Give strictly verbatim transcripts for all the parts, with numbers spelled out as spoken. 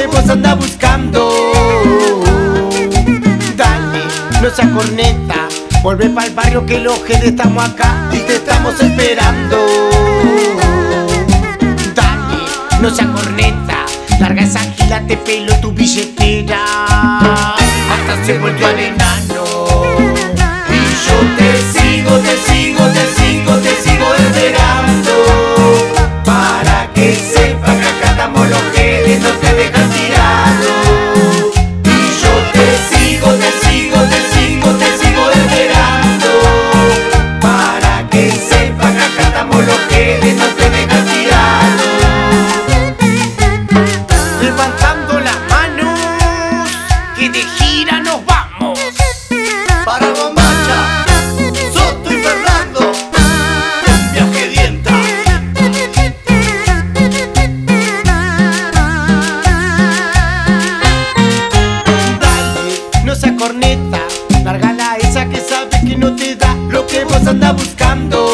vos andás buscando. Dale, no seas corneta, volvé pa'l barrio que los Jedes estamos acá y te estamos esperando. Dale, no seas corneta, larga esa gila, te pelo tu billetera. Hasta se volvió al enano y yo te sigo, te sigo, te sigo, te sigo esperando. Para que sepa que acá estamos los Jedes, no te dejan tirado. Y yo te sigo, te sigo, te sigo, te sigo esperando. Para que sepa que acá estamos los Jedes, no te dejan tirado. Levantando las manos, que de gira nos vamos. Para Bombacha, Soto y Fernando, Viaje Dienta. Dale, no seas corneta, lárgala esa que sabe que no te da lo que vos andás buscando.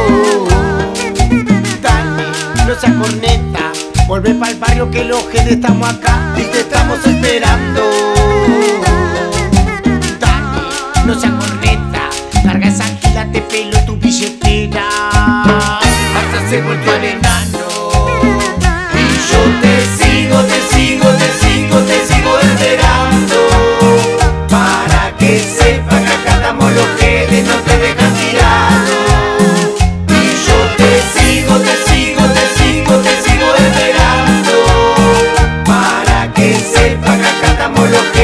Dale, no seas corneta, volvé pa'l barrio que los Jedes estamos acá y te estamos esperando. Dale, no seas corneta, larga esa gila, te pelo tu billetera. Hasta se volvió al enano y yo te sigo, te sigo, te sigo, te sigo esperando. Para que sepa que acá estamos los Jedes, no te dejan tirado. Y yo te sigo, te sigo, te sigo, te sigo esperando. Para que sepa que acá estamos los Jedes.